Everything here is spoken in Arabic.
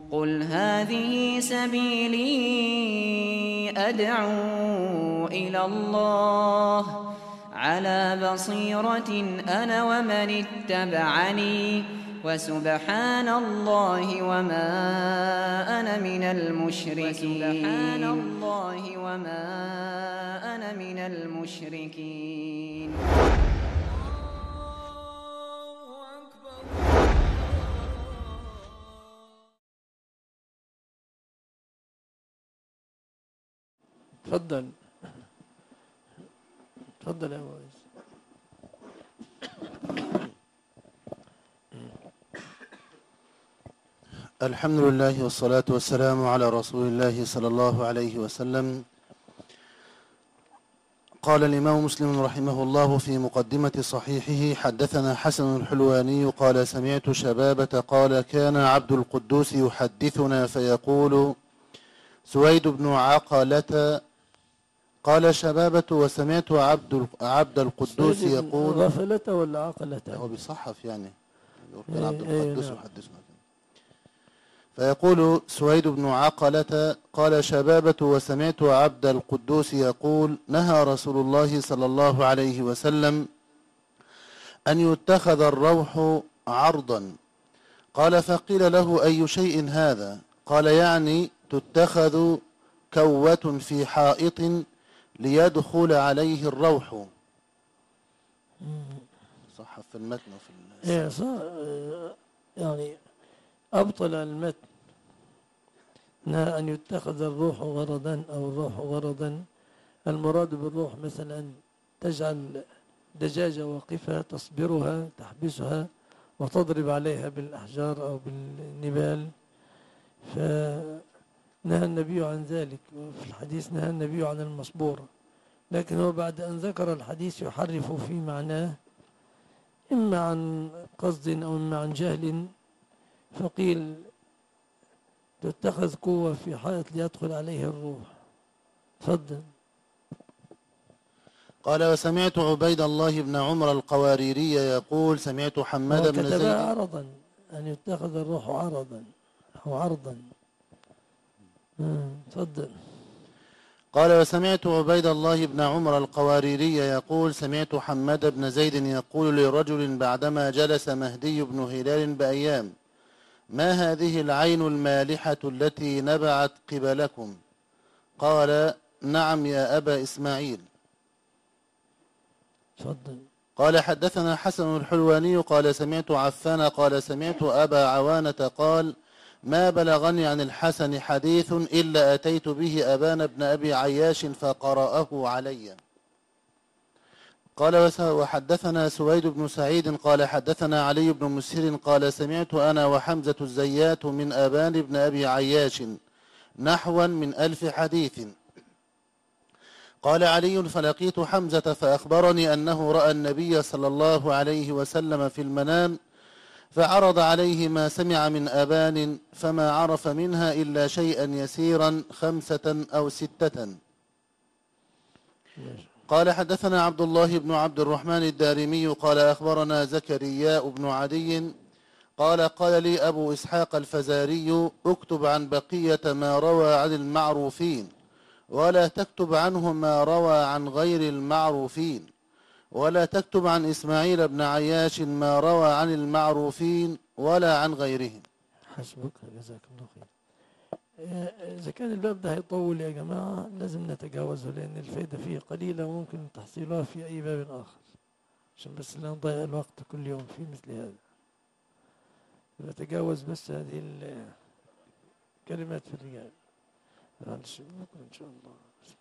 قل هذه سبيلي أدعو إلى الله على بصيرة أنا ومن اتبعني وسبحان الله وما أنا من المشركين. تفضل تفضل يا مويس. الحمد لله والصلاة والسلام على رسول الله صلى الله عليه وسلم. قال الإمام مسلم رحمه الله في مقدمة صحيحه: حدثنا حسن الحلواني قال سمعت شبابة قال كان عبد القدوس يحدثنا فيقول سويد بن عقلة قال شبابة وسمعت عبد القدوس يقول غفلة ولا عقلة؟ هو بيصحف يعني كان عبد القدوس يحدثنا فيقول سويد بن عقلة قال شبابة وسمعت عبد القدوس يقول نهى رسول الله صلى الله عليه وسلم أن يتخذ الروح عرضا. قال فقيل له أي شيء هذا؟ قال يعني تتخذ كوة في حائط ليدخل عليه الروح. صح في المتن وفي يعني أبطل المتن. نهى أن يتخذ الروح غرضا أو الروح غرضا. المراد بالروح مثلا تجعل دجاجة واقفة تصبرها تحبسها وتضرب عليها بالأحجار أو بالنبال، فنهى النبي عن ذلك. وفي الحديث نهى النبي عن المصبورة، لكن هو بعد أن ذكر الحديث يحرف في معناه إما عن قصد أو إما عن جهل، فقيل تتخذ قوة في حائط ليدخل عليه الروح. تفضل. قال وسمعت عبيد الله بن عمر القواريري يقول سمعت حماد بن زيد كتبها عرضا، أن يتخذ الروح عرضا أو عرضا. تفضل. قال وسمعت عبيد الله بن عمر القواريري يقول سمعت حماد بن زيد يقول لرجل بعدما جلس مهدي بن هلال بأيام ما هذه العين المالحة التي نبعت قبلكم؟ قال نعم يا أبا إسماعيل. تفضل. قال حدثنا حسن الحلواني قال سمعت عفان قال سمعت أبا عوانة قال ما بلغني عن الحسن حديث إلا أتيت به أبان بن أبي عياش فقرأه علي. قال وحدثنا سويد بن سعيد قال حدثنا علي بن مسهر قال سمعت أنا وحمزة الزيات من أبان بن أبي عياش نحوا من 1000 حديث. قال علي فلقيت حمزة فأخبرني أنه رأى النبي صلى الله عليه وسلم في المنام فعرض عليه ما سمع من أبان فما عرف منها إلا شيئا يسيرا 5 أو 6. قال حدثنا عبد الله بن عبد الرحمن الدارمي قال أخبرنا زكرياء بن عدي قال لي أبو إسحاق الفزاري اكتب عن بقية ما روى عن المعروفين ولا تكتب عنه ما روى عن غير المعروفين ولا تكتب عن إسماعيل بن عياش ما روى عن المعروفين ولا عن غيرهم. حسبك، جزاك الله خير. إذا كان الباب ده هيطول يا جماعة لازم نتجاوزه، لأن الفائدة فيه قليلة وممكن تحصيلها في أي باب آخر، عشان بس لا نضيع الوقت كل يوم في مثل هذا. نتجاوز بس هذه الكلمات في الرجال. معلش بكرة إن شاء الله.